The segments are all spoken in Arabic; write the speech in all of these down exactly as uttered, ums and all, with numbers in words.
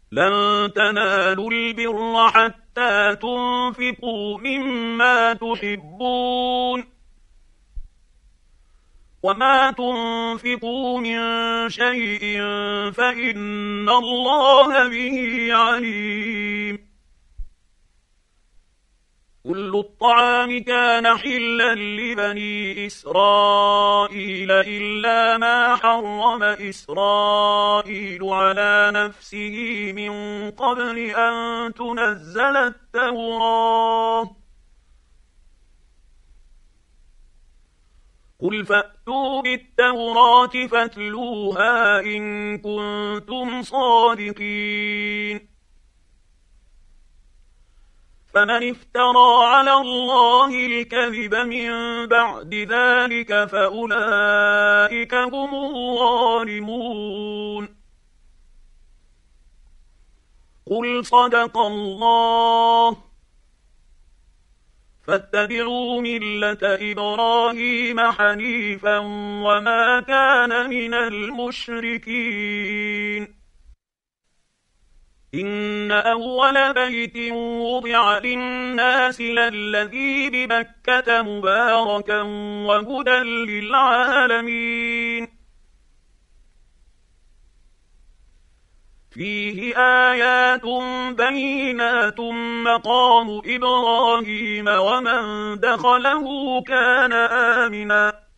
لن تنالوا البر حتى تنفقوا مما تحبون وما تنفقوا من شيء فإن الله به عليم. كل الطعام كان حلا لبني إسرائيل إلا ما حرم إسرائيل على نفسه من قبل أن تنزل التوراة. قل فأتوا بالتوراة فاتلوها إن كنتم صادقين. فمن افترى على الله الكذب من بعد ذلك فأولئك هم الظالمون. قل صدق الله فاتبعوا ملة إبراهيم حنيفا وما كان من المشركين. إن أول بيت وضع للناس للذي ببكة مباركا وهدى للعالمين. فيه آيات بينات مقام إبراهيم ومن دخله كان آمنا.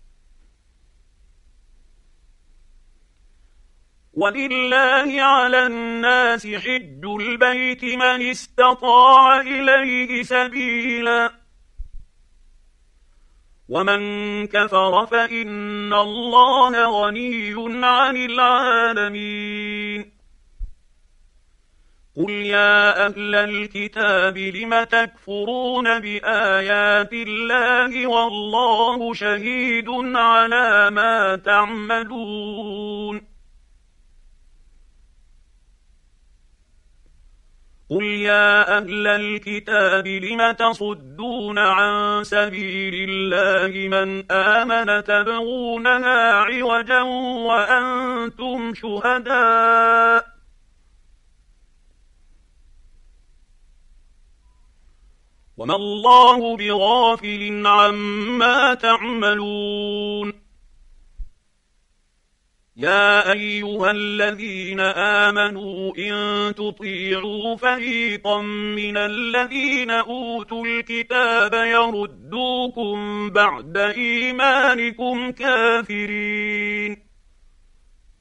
ولله على الناس حج البيت من استطاع إليه سبيلا ومن كفر فإن الله غني عن العالمين. قل يا أهل الكتاب لم تكفرون بآيات الله والله شهيد على ما تعملون. قل يا أهل الكتاب لم تصدون عن سبيل الله من آمن تبغونها عوجا وأنتم شهداء وما الله بغافل عما تعملون. يا أيها الذين آمنوا إن تطيعوا فريقا من الذين أوتوا الكتاب يردوكم بعد إيمانكم كافرين.